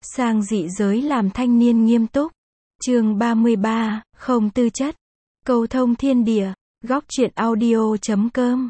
Sang dị giới làm thanh niên nghiêm túc. Chương 33, không tư chất. Cầu thông thiên địa. Góc truyện audio.com.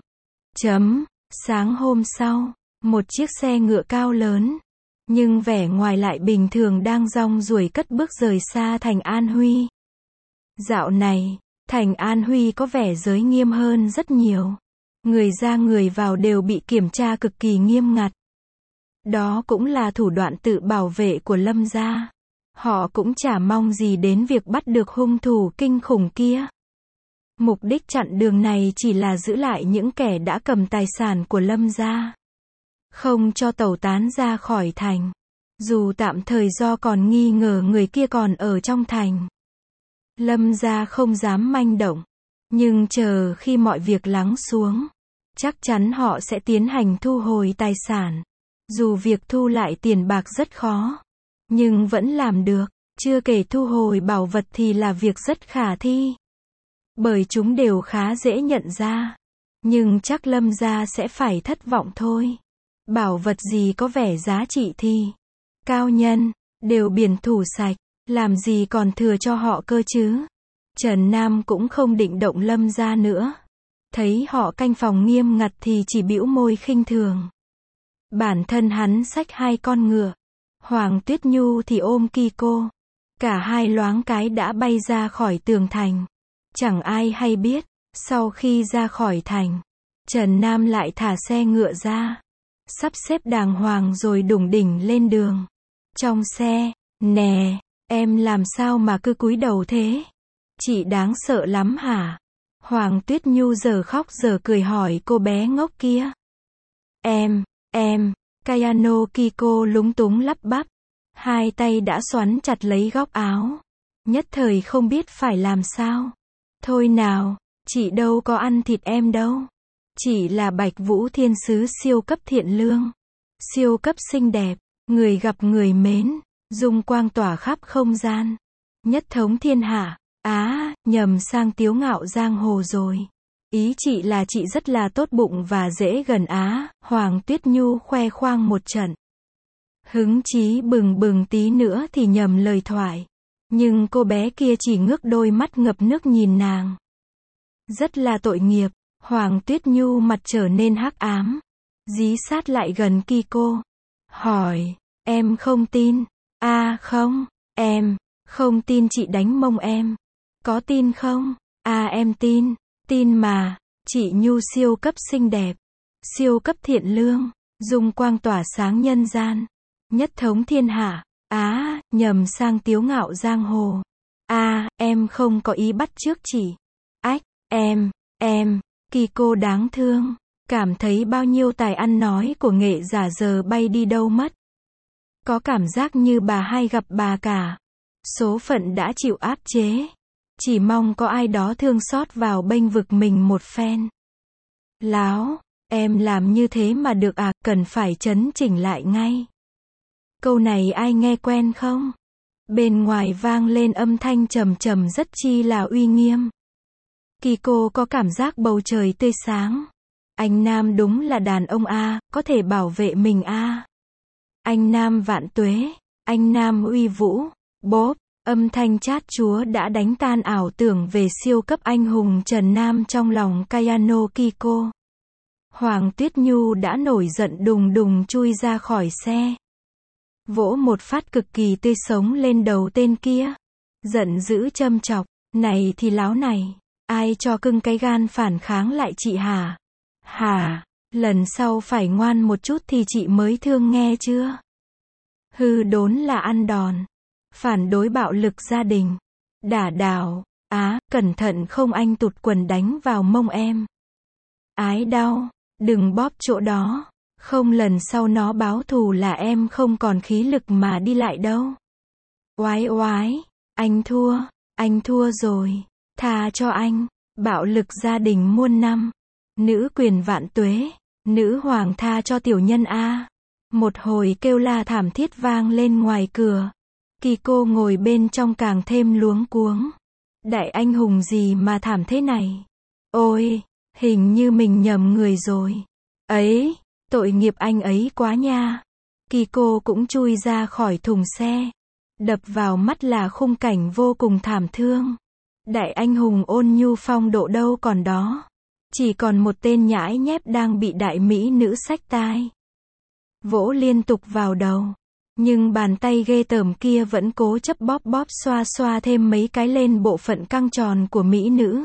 Sáng hôm sau, một chiếc xe ngựa cao lớn, nhưng vẻ ngoài lại bình thường đang rong ruổi cất bước rời xa thành An Huy. Dạo này, thành An Huy có vẻ giới nghiêm hơn rất nhiều. Người ra người vào đều bị kiểm tra cực kỳ nghiêm ngặt. Đó cũng là thủ đoạn tự bảo vệ của Lâm gia. Họ cũng chả mong gì đến việc bắt được hung thủ kinh khủng kia. Mục đích chặn đường này chỉ là giữ lại những kẻ đã cầm tài sản của Lâm gia, không cho tẩu tán ra khỏi thành. Dù tạm thời do còn nghi ngờ người kia còn ở trong thành, Lâm gia không dám manh động. Nhưng chờ khi mọi việc lắng xuống, chắc chắn họ sẽ tiến hành thu hồi tài sản. Dù việc thu lại tiền bạc rất khó, nhưng vẫn làm được. Chưa kể thu hồi bảo vật thì là việc rất khả thi, bởi chúng đều khá dễ nhận ra. Nhưng chắc Lâm gia sẽ phải thất vọng thôi. Bảo vật gì có vẻ giá trị thì cao nhân đều biển thủ sạch, làm gì còn thừa cho họ cơ chứ. Trần Nam cũng không định động Lâm gia nữa. Thấy họ canh phòng nghiêm ngặt thì chỉ bĩu môi khinh thường. Bản thân hắn xách hai con ngựa, Hoàng Tuyết Nhu thì ôm Kiko. Cả hai loáng cái đã bay ra khỏi tường thành. Chẳng ai hay biết, sau khi ra khỏi thành, Trần Nam lại thả xe ngựa ra, sắp xếp đàng hoàng rồi đủng đỉnh lên đường. Trong xe, nè, em làm sao mà cứ cúi đầu thế? Chị đáng sợ lắm hả? Hoàng Tuyết Nhu giờ khóc giờ cười hỏi cô bé ngốc kia. Em, Kayano Kiko lúng túng lắp bắp. Hai tay đã xoắn chặt lấy góc áo. Nhất thời không biết phải làm sao. Thôi nào, chị đâu có ăn thịt em đâu. Chị là Bạch Vũ Thiên Sứ siêu cấp thiện lương, siêu cấp xinh đẹp, người gặp người mến, dung quang tỏa khắp không gian, nhất thống thiên hạ. Nhầm sang Tiếu Ngạo giang hồ rồi. Ý chị là chị rất là tốt bụng và dễ gần Hoàng Tuyết Nhu khoe khoang một trận. Hứng chí bừng bừng tí nữa thì nhầm lời thoại. Nhưng cô bé kia chỉ ngước đôi mắt ngập nước nhìn nàng. Rất là tội nghiệp. Hoàng Tuyết Nhu mặt trở nên hắc ám, dí sát lại gần Kiko, hỏi, em không tin? Không, em không tin chị đánh mông em. Có tin không? Em tin mà. Chị Nhu siêu cấp xinh đẹp, siêu cấp thiện lương, dung quang tỏa sáng nhân gian, nhất thống thiên hạ. Nhầm sang Tiếu Ngạo giang hồ. Em không có ý bắt chước chị. Em, Kiko đáng thương, cảm thấy bao nhiêu tài ăn nói của nghệ giả giờ bay đi đâu mất. Có cảm giác như bà hay gặp bà cả. Số phận đã chịu áp chế. Chỉ mong có ai đó thương xót vào bênh vực mình một phen. Láo, em làm như thế mà được cần phải chấn chỉnh lại ngay. Câu này ai nghe quen không? Bên ngoài vang lên âm thanh trầm trầm rất chi là uy nghiêm. Kiko có cảm giác bầu trời tươi sáng. Anh Nam đúng là đàn ông có thể bảo vệ mình Anh Nam vạn tuế, anh Nam uy vũ. Bốp, âm thanh chát chúa đã đánh tan ảo tưởng về siêu cấp anh hùng Trần Nam trong lòng Kayano Kiko. Hoàng Tuyết Nhu đã nổi giận đùng đùng chui ra khỏi xe, vỗ một phát cực kỳ tươi sống lên đầu tên kia. Giận dữ châm chọc, này thì láo này. Ai cho cưng cái gan phản kháng lại chị hả? Lần sau phải ngoan một chút thì chị mới thương nghe chưa? Hư đốn là ăn đòn. Phản đối bạo lực gia đình. Đả đảo. Cẩn thận không anh tụt quần đánh vào mông em. Ái đau. Đừng bóp chỗ đó. Không lần sau nó báo thù là em không còn khí lực mà đi lại đâu. Oái, anh thua rồi. Tha cho anh. Bạo lực gia đình muôn năm. Nữ quyền vạn tuế. Nữ hoàng tha cho tiểu nhân Một hồi kêu la thảm thiết vang lên ngoài cửa. Kiko ngồi bên trong càng thêm luống cuống. Đại anh hùng gì mà thảm thế này? Ôi, hình như mình nhầm người rồi. Tội nghiệp anh ấy quá nha. Kiko cũng chui ra khỏi thùng xe. Đập vào mắt là khung cảnh vô cùng thảm thương. Đại anh hùng ôn nhu phong độ đâu còn đó. Chỉ còn một tên nhãi nhép đang bị đại mỹ nữ xách tai. Vỗ liên tục vào đầu. Nhưng bàn tay ghê tởm kia vẫn cố chấp bóp bóp xoa xoa thêm mấy cái lên bộ phận căng tròn của mỹ nữ.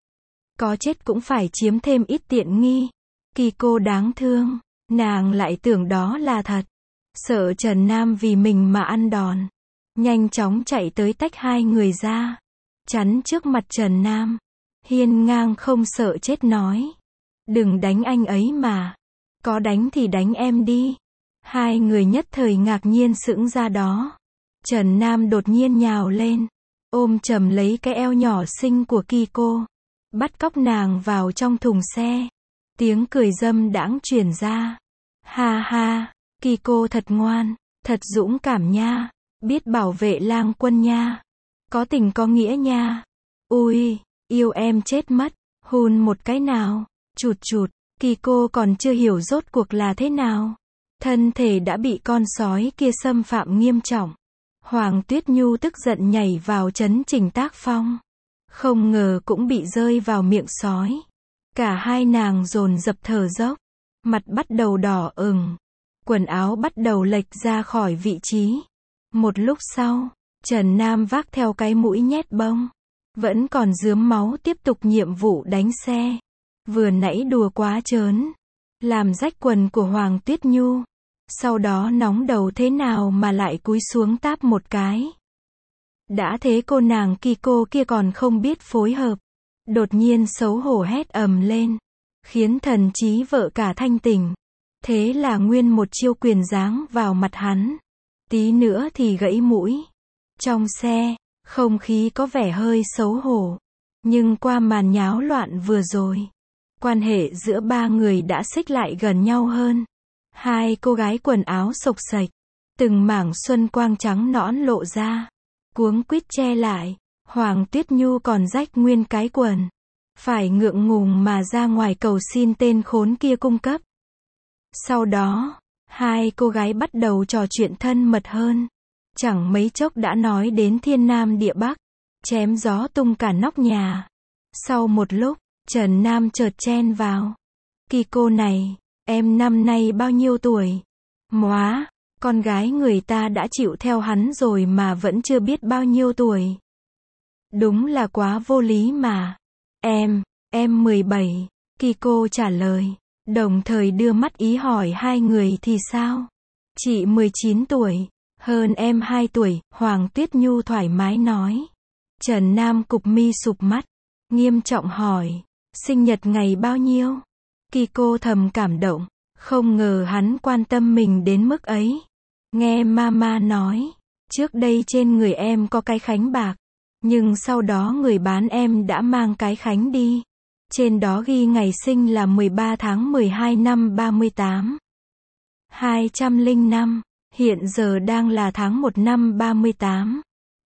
Có chết cũng phải chiếm thêm ít tiện nghi. Kiko đáng thương. Nàng lại tưởng đó là thật. Sợ Trần Nam vì mình mà ăn đòn. Nhanh chóng chạy tới tách hai người ra. Chắn trước mặt Trần Nam. Hiên ngang không sợ chết nói. Đừng đánh anh ấy mà. Có đánh thì đánh em đi. Hai người nhất thời ngạc nhiên sững ra đó. Trần Nam đột nhiên nhào lên. Ôm chầm lấy cái eo nhỏ xinh của Kiko. Bắt cóc nàng vào trong thùng xe. Tiếng cười dâm đãng truyền ra. Ha ha, Kiko thật ngoan, thật dũng cảm nha. Biết bảo vệ lang quân nha. Có tình có nghĩa nha. Ui, yêu em chết mất. Hôn một cái nào. Chụt chụt, Kiko còn chưa hiểu rốt cuộc là thế nào. Thân thể đã bị con sói kia xâm phạm nghiêm trọng. Hoàng Tuyết Nhu tức giận nhảy vào trấn chỉnh tác phong. Không ngờ cũng bị rơi vào miệng sói. Cả hai nàng dồn dập thở dốc. Mặt bắt đầu đỏ ửng. Quần áo bắt đầu lệch ra khỏi vị trí. Một lúc sau, Trần Nam vác theo cái mũi nhét bông. Vẫn còn rướm máu tiếp tục nhiệm vụ đánh xe. Vừa nãy đùa quá trớn. Làm rách quần của Hoàng Tuyết Nhu. Sau đó nóng đầu thế nào mà lại cúi xuống táp một cái. Đã thế cô nàng Kiko kia còn không biết phối hợp. Đột nhiên xấu hổ hét ầm lên. Khiến thần trí vợ cả thanh tỉnh. Thế là nguyên một chiêu quyền giáng vào mặt hắn. Tí nữa thì gãy mũi. Trong xe, không khí có vẻ hơi xấu hổ. Nhưng qua màn nháo loạn vừa rồi, quan hệ giữa ba người đã xích lại gần nhau hơn. Hai cô gái quần áo xộc xệch. Từng mảng xuân quang trắng nõn lộ ra. Cuống quýt che lại. Hoàng Tuyết Nhu còn rách nguyên cái quần. Phải ngượng ngùng mà ra ngoài cầu xin tên khốn kia cung cấp. Sau đó, hai cô gái bắt đầu trò chuyện thân mật hơn. Chẳng mấy chốc đã nói đến thiên nam địa bắc. Chém gió tung cả nóc nhà. Sau một lúc, Trần Nam chợt chen vào. Kiko này, em năm nay bao nhiêu tuổi? Móa, con gái người ta đã chịu theo hắn rồi mà vẫn chưa biết bao nhiêu tuổi. Đúng là quá vô lý mà. Em 17, Kiko trả lời. Đồng thời đưa mắt ý hỏi hai người thì sao? Chị 19 tuổi, hơn em 2 tuổi, Hoàng Tuyết Nhu thoải mái nói. Trần Nam cụp mi sụp mắt, nghiêm trọng hỏi, sinh nhật ngày bao nhiêu? Kiko thầm cảm động, không ngờ hắn quan tâm mình đến mức ấy. Nghe mama nói, trước đây trên người em có cái khánh bạc, nhưng sau đó người bán em đã mang cái khánh đi. Trên đó ghi ngày sinh là 13 tháng 12 năm 38. 205, hiện giờ đang là tháng 1 năm 38.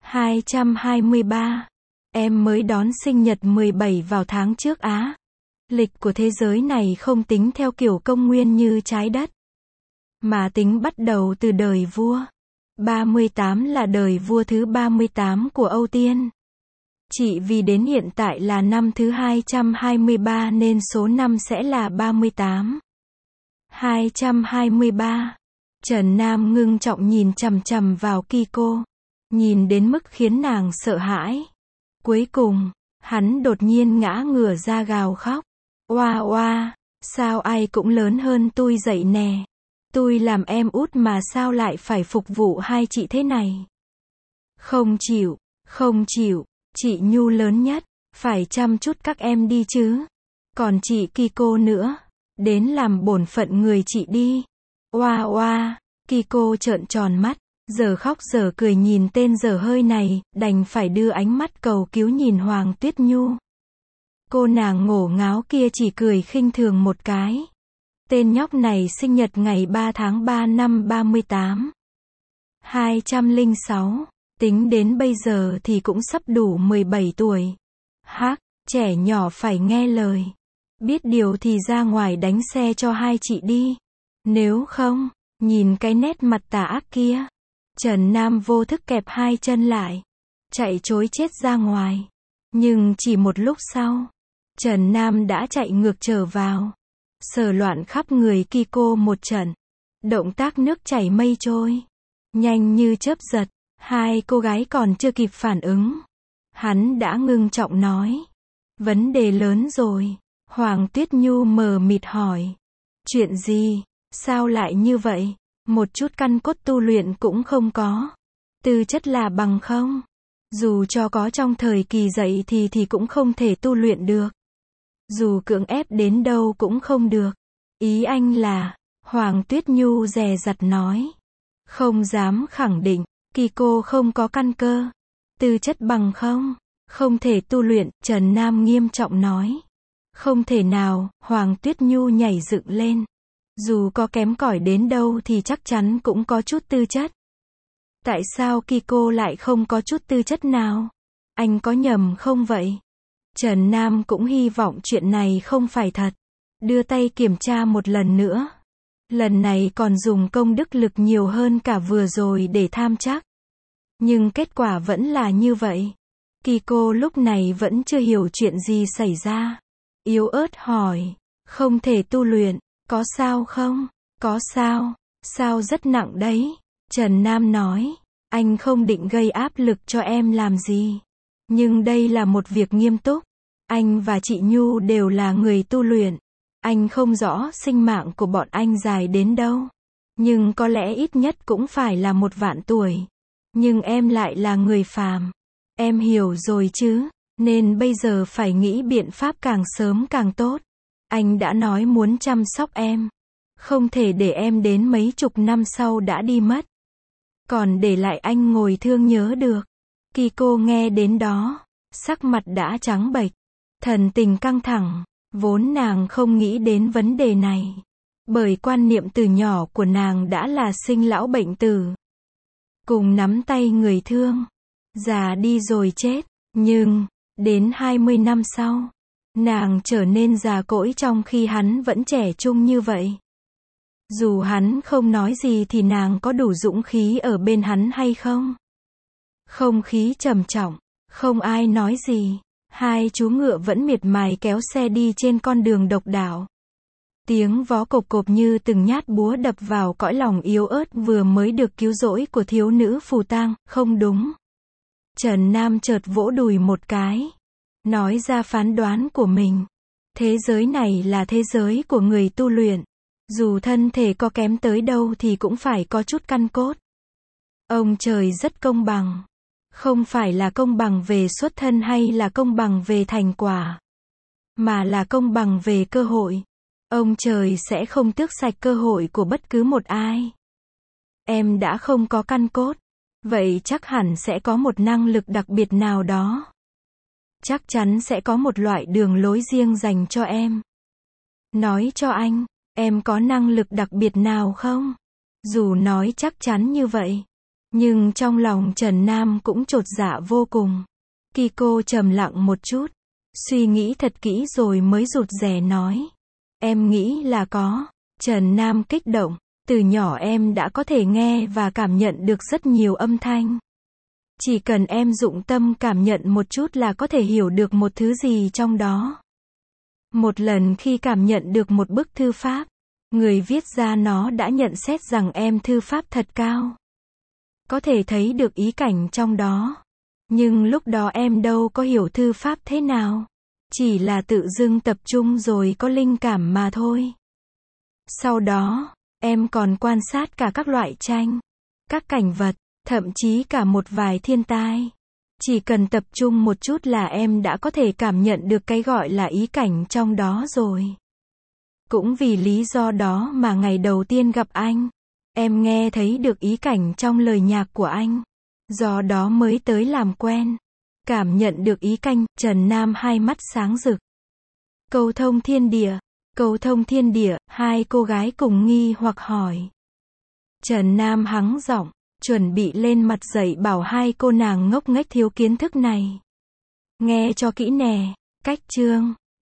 223. Em mới đón sinh nhật 17 vào tháng trước á. Lịch của thế giới này không tính theo kiểu công nguyên như trái đất, mà tính bắt đầu từ đời vua. 38 là đời vua thứ 38 của Âu Tiên. Chỉ vì đến hiện tại là năm thứ 223 nên số năm sẽ là 38. 223. Trần Nam ngưng trọng nhìn chằm chằm vào Kiko. Nhìn đến mức khiến nàng sợ hãi. Cuối cùng, hắn đột nhiên ngã ngửa ra gào khóc. Oa oa, sao ai cũng lớn hơn tôi dậy nè. Tôi làm em út mà sao lại phải phục vụ hai chị thế này. Không chịu, không chịu. Chị Nhu lớn nhất, phải chăm chút các em đi chứ. Còn chị Kiko nữa, đến làm bổn phận người chị đi. Oa oa, Kiko trợn tròn mắt, giờ khóc giờ cười nhìn tên dở hơi này, đành phải đưa ánh mắt cầu cứu nhìn Hoàng Tuyết Nhu. Cô nàng ngổ ngáo kia chỉ cười khinh thường một cái. Tên nhóc này sinh nhật ngày 3 tháng 3 năm 38. 206. Tính đến bây giờ thì cũng sắp đủ 17 tuổi. Hắc, trẻ nhỏ phải nghe lời. Biết điều thì ra ngoài đánh xe cho hai chị đi. Nếu không, Nhìn cái nét mặt tà ác kia, Trần Nam vô thức kẹp hai chân lại, chạy trối chết ra ngoài. Nhưng chỉ một lúc sau, Trần Nam đã chạy ngược trở vào, sờ loạn khắp người Kiko một trận. Động tác nước chảy mây trôi, nhanh như chớp giật, hai cô gái còn chưa kịp phản ứng. Hắn đã ngưng trọng nói, vấn đề lớn rồi. Hoàng Tuyết Nhu mờ mịt hỏi, chuyện gì, sao lại như vậy, một chút căn cốt tu luyện cũng không có. Tư chất là bằng không. Dù cho có trong thời kỳ dậy thì cũng không thể tu luyện được. Dù cưỡng ép đến đâu cũng không được. Ý anh là, Hoàng Tuyết Nhu dè dặt nói. Không dám khẳng định, Kiko không có căn cơ. Tư chất bằng không, không thể tu luyện, Trần Nam nghiêm trọng nói. Không thể nào, Hoàng Tuyết Nhu nhảy dựng lên. Dù có kém cỏi đến đâu thì chắc chắn cũng có chút tư chất. Tại sao Kiko lại không có chút tư chất nào? Anh có nhầm không vậy? Trần Nam cũng hy vọng chuyện này không phải thật. Đưa tay kiểm tra một lần nữa. Lần này còn dùng công đức lực nhiều hơn cả vừa rồi để tham chắc. Nhưng kết quả vẫn là như vậy. Kiko lúc này vẫn chưa hiểu chuyện gì xảy ra. Yếu ớt hỏi, không thể tu luyện, có sao không? Có sao? Sao rất nặng đấy. Trần Nam nói, anh không định gây áp lực cho em làm gì. Nhưng đây là một việc nghiêm túc. Anh và chị Nhu đều là người tu luyện. Anh không rõ sinh mạng của bọn anh dài đến đâu. Nhưng có lẽ ít nhất cũng phải là 1.000.000 tuổi. Nhưng em lại là người phàm. Em hiểu rồi chứ, nên bây giờ phải nghĩ biện pháp càng sớm càng tốt. Anh đã nói muốn chăm sóc em. Không thể để em đến mấy chục năm sau đã đi mất. Còn để lại anh ngồi thương nhớ được. Kiko nghe đến đó, sắc mặt đã trắng bệch, thần tình căng thẳng, vốn nàng không nghĩ đến vấn đề này. Bởi quan niệm từ nhỏ của nàng đã là sinh lão bệnh tử. Cùng nắm tay người thương, già đi rồi chết, nhưng, đến 20 năm sau, nàng trở nên già cỗi trong khi hắn vẫn trẻ trung như vậy. Dù hắn không nói gì thì nàng có đủ dũng khí ở bên hắn hay không? Không khí trầm trọng, không ai nói gì. Hai chú ngựa vẫn miệt mài kéo xe đi trên con đường độc đạo. Tiếng vó cộp cộp như từng nhát búa đập vào cõi lòng yếu ớt vừa mới được cứu rỗi của thiếu nữ phù tang. Không đúng. Trần Nam chợt vỗ đùi một cái, nói ra phán đoán của mình. Thế giới này là thế giới của người tu luyện. Dù thân thể có kém tới đâu thì cũng phải có chút căn cốt. Ông trời rất công bằng. Không phải là công bằng về xuất thân hay là công bằng về thành quả, mà là công bằng về cơ hội. Ông trời sẽ không tước sạch cơ hội của bất cứ một ai. Em đã không có căn cốt, vậy chắc hẳn sẽ có một năng lực đặc biệt nào đó. Chắc chắn sẽ có một loại đường lối riêng dành cho em. Nói cho anh, em có năng lực đặc biệt nào không? Dù nói chắc chắn như vậy, nhưng trong lòng Trần Nam cũng chột dạ vô cùng. Kiko trầm lặng một chút, suy nghĩ thật kỹ rồi mới rụt rè nói. Em nghĩ là có. Trần Nam kích động, từ nhỏ em đã có thể nghe và cảm nhận được rất nhiều âm thanh. Chỉ cần em dụng tâm cảm nhận một chút là có thể hiểu được một thứ gì trong đó. Một lần khi cảm nhận được một bức thư pháp, người viết ra nó đã nhận xét rằng em thư pháp thật cao. Có thể thấy được ý cảnh trong đó. Nhưng lúc đó em đâu có hiểu thư pháp thế nào. Chỉ là tự dưng tập trung rồi có linh cảm mà thôi. Sau đó, em còn quan sát cả các loại tranh, các cảnh vật, thậm chí cả một vài thiên tai. Chỉ cần tập trung một chút là em đã có thể cảm nhận được cái gọi là ý cảnh trong đó rồi. Cũng vì lý do đó mà ngày đầu tiên gặp anh, em nghe thấy được ý cảnh trong lời nhạc của anh. Do đó mới tới làm quen. Cảm nhận được ý cảnh, Trần Nam hai mắt sáng rực. Cầu thông thiên địa. Cầu thông thiên địa, hai cô gái cùng nghi hoặc hỏi. Trần Nam hắng giọng, chuẩn bị lên mặt dậy bảo hai cô nàng ngốc nghếch thiếu kiến thức này. Nghe cho kỹ nè, cách chương.